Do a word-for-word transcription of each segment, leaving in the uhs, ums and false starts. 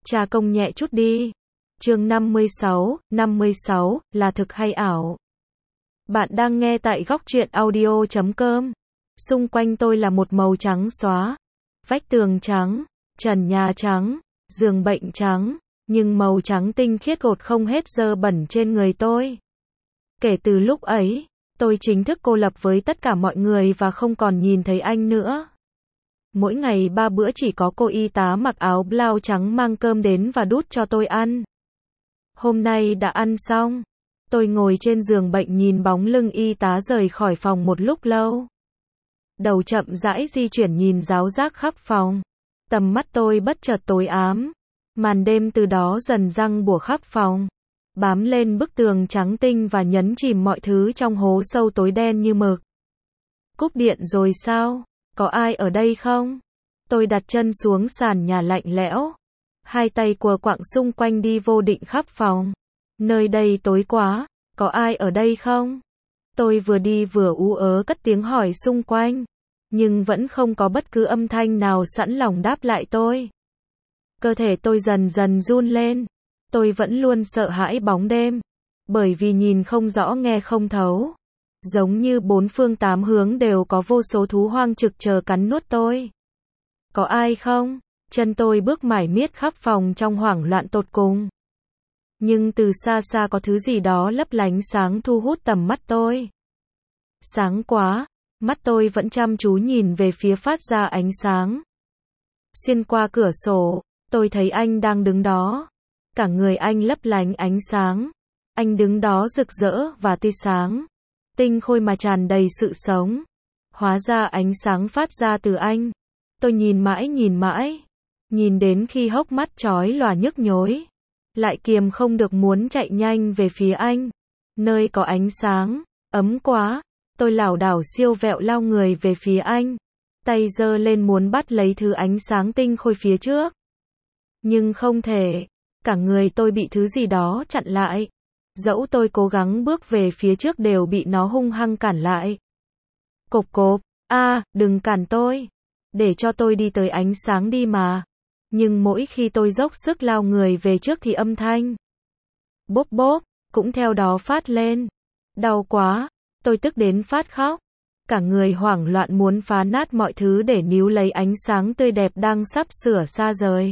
Tra công nhẹ chút đi. Chương năm mươi sáu, năm mươi sáu, là thực hay ảo? Bạn đang nghe tại góc truyện audio chấm com. Xung quanh tôi là một màu trắng xóa. Vách tường trắng, trần nhà trắng, giường bệnh trắng, nhưng màu trắng tinh khiết gột không hết dơ bẩn trên người tôi. Kể từ lúc ấy, tôi chính thức cô lập với tất cả mọi người và không còn nhìn thấy anh nữa. Mỗi ngày ba bữa chỉ có cô y tá mặc áo blau trắng mang cơm đến và đút cho tôi ăn. Hôm nay đã ăn xong. Tôi ngồi trên giường bệnh nhìn bóng lưng y tá rời khỏi phòng một lúc lâu. Đầu chậm rãi di chuyển nhìn ráo rác khắp phòng. Tầm mắt tôi bất chợt tối ám. Màn đêm từ đó dần giăng bủa khắp phòng. Bám lên bức tường trắng tinh và nhấn chìm mọi thứ trong hố sâu tối đen như mực. Cúp điện rồi sao? Có ai ở đây không? Tôi đặt chân xuống sàn nhà lạnh lẽo. Hai tay quờ quạng xung quanh đi vô định khắp phòng. Nơi đây tối quá, có ai ở đây không? Tôi vừa đi vừa ú ớ cất tiếng hỏi xung quanh. Nhưng vẫn không có bất cứ âm thanh nào sẵn lòng đáp lại tôi. Cơ thể tôi dần dần run lên. Tôi vẫn luôn sợ hãi bóng đêm. Bởi vì nhìn không rõ nghe không thấu. Giống như bốn phương tám hướng đều có vô số thú hoang trực chờ cắn nuốt tôi. Có ai không? Chân tôi bước mải miết khắp phòng trong hoảng loạn tột cùng. Nhưng từ xa xa có thứ gì đó lấp lánh sáng thu hút tầm mắt tôi. Sáng quá, mắt tôi vẫn chăm chú nhìn về phía phát ra ánh sáng. Xuyên qua cửa sổ, tôi thấy anh đang đứng đó. Cả người anh lấp lánh ánh sáng. Anh đứng đó rực rỡ và tươi sáng. Tinh khôi mà tràn đầy sự sống. Hóa ra ánh sáng phát ra từ anh. Tôi nhìn mãi nhìn mãi. Nhìn đến khi hốc mắt chói lòa nhức nhối. Lại kiềm không được muốn chạy nhanh về phía anh. Nơi có ánh sáng, ấm quá. Tôi lảo đảo siêu vẹo lao người về phía anh. Tay giơ lên muốn bắt lấy thứ ánh sáng tinh khôi phía trước. Nhưng không thể. Cả người tôi bị thứ gì đó chặn lại. Dẫu tôi cố gắng bước về phía trước đều bị nó hung hăng cản lại. Cộp cộp, a, à, đừng cản tôi. Để cho tôi đi tới ánh sáng đi mà. Nhưng mỗi khi tôi dốc sức lao người về trước thì âm thanh bốp bốp cũng theo đó phát lên. Đau quá, tôi tức đến phát khóc. Cả người hoảng loạn muốn phá nát mọi thứ để níu lấy ánh sáng tươi đẹp đang sắp sửa xa rời.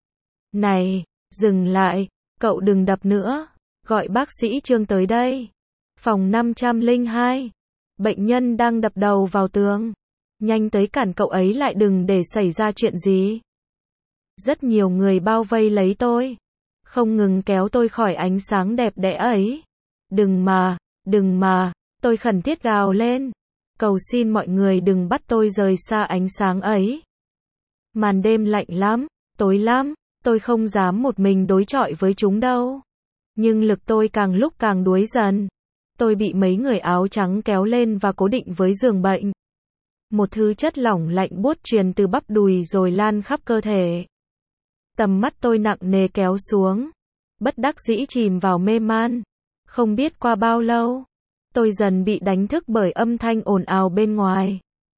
Này, dừng lại, cậu đừng đập nữa. Gọi bác sĩ Trương tới đây. Phòng năm trăm lẻ hai. Bệnh nhân đang đập đầu vào tường. Nhanh tới cản cậu ấy lại đừng để xảy ra chuyện gì. Rất nhiều người bao vây lấy tôi. Không ngừng kéo tôi khỏi ánh sáng đẹp đẽ ấy. Đừng mà, đừng mà, tôi khẩn thiết gào lên. Cầu xin mọi người đừng bắt tôi rời xa ánh sáng ấy. Màn đêm lạnh lắm, tối lắm, tôi không dám một mình đối chọi với chúng đâu. Nhưng lực tôi càng lúc càng đuối dần. Tôi bị mấy người áo trắng kéo lên và cố định với giường bệnh. Một thứ chất lỏng lạnh buốt truyền từ bắp đùi rồi lan khắp cơ thể. Tầm mắt tôi nặng nề kéo xuống. Bất đắc dĩ chìm vào mê man. Không biết qua bao lâu, tôi dần bị đánh thức bởi âm thanh ồn ào bên ngoài.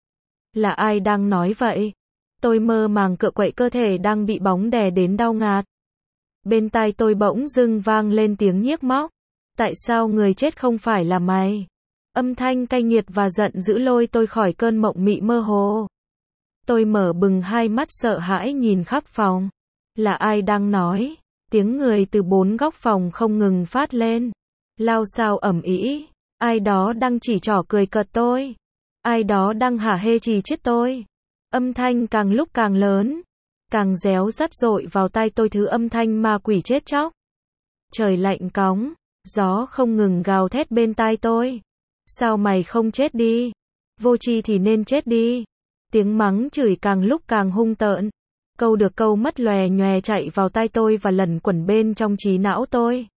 Là ai đang nói vậy? Tôi mơ màng cựa quậy cơ thể đang bị bóng đè đến đau ngạt. Bên tai tôi bỗng dưng vang lên tiếng nhiếc móc. Tại sao người chết không phải là mày? Âm thanh cay nghiệt và giận dữ lôi tôi khỏi cơn mộng mị mơ hồ. Tôi mở bừng hai mắt sợ hãi nhìn khắp phòng. Là ai đang nói? Tiếng người từ bốn góc phòng không ngừng phát lên. Lao xao ầm ĩ. Ai đó đang chỉ trỏ cười cợt tôi. Ai đó đang hả hê chỉ trích tôi. Âm thanh càng lúc càng lớn. Càng réo rắt dội vào tai tôi thứ âm thanh ma quỷ chết chóc. Trời lạnh cóng. Gió không ngừng gào thét bên tai tôi. Sao mày không chết đi? Vô tri thì nên chết đi. Tiếng mắng chửi càng lúc càng hung tợn. Câu được câu mất lòe nhòe chạy vào tai tôi và lẩn quẩn bên trong trí não tôi.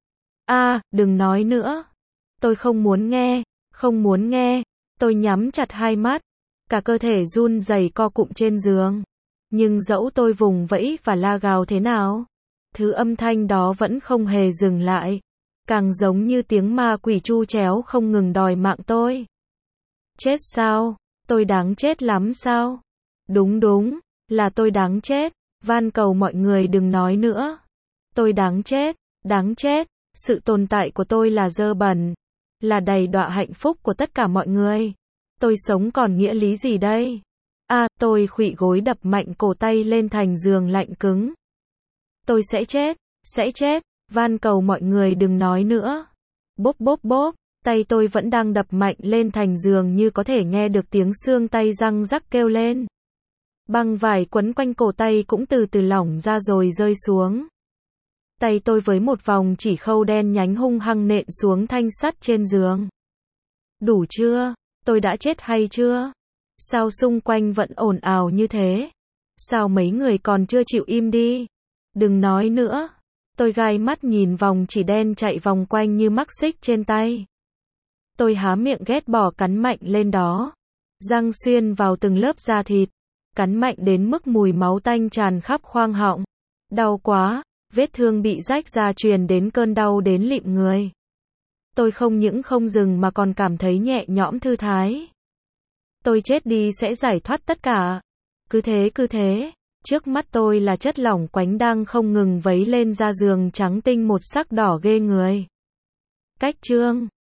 A, à, đừng nói nữa. Tôi không muốn nghe, không muốn nghe. Tôi nhắm chặt hai mắt. Cả cơ thể run rẩy co cụm trên giường. Nhưng dẫu tôi vùng vẫy và la gào thế nào, thứ âm thanh đó vẫn không hề dừng lại. Càng giống như tiếng ma quỷ tru chéo không ngừng đòi mạng tôi. Chết sao? Tôi đáng chết lắm sao? Đúng đúng, là tôi đáng chết. van cầu mọi người đừng nói nữa. Tôi đáng chết, đáng chết, sự tồn tại của tôi là dơ bẩn, là đầy đọa hạnh phúc của tất cả mọi người. Tôi sống còn nghĩa lý gì đây? A, à, tôi khuỵu gối đập mạnh cổ tay lên thành giường lạnh cứng. Tôi sẽ chết, sẽ chết, van cầu mọi người đừng nói nữa. Bốp bốp bốp, tay tôi vẫn đang đập mạnh lên thành giường như có thể nghe được tiếng xương tay răng rắc kêu lên. Băng vải quấn quanh cổ tay cũng từ từ lỏng ra rồi rơi xuống. Tay tôi với một vòng chỉ khâu đen nhánh hung hăng nện xuống thanh sắt trên giường. Đủ chưa? Tôi đã chết hay chưa? Sao xung quanh vẫn ồn ào như thế? Sao mấy người còn chưa chịu im đi? Đừng nói nữa. Tôi gai mắt nhìn vòng chỉ đen chạy vòng quanh như mắc xích trên tay. Tôi há miệng ghét bỏ cắn mạnh lên đó. Răng xuyên vào từng lớp da thịt. Cắn mạnh đến mức mùi máu tanh tràn khắp khoang họng. Đau quá, vết thương bị rách ra truyền đến cơn đau đến lịm người. Tôi không những không dừng mà còn cảm thấy nhẹ nhõm thư thái. Tôi chết đi sẽ giải thoát tất cả. Cứ thế cứ thế, trước mắt tôi là chất lỏng quánh đang không ngừng vấy lên da giường trắng tinh một sắc đỏ ghê người. Cách chương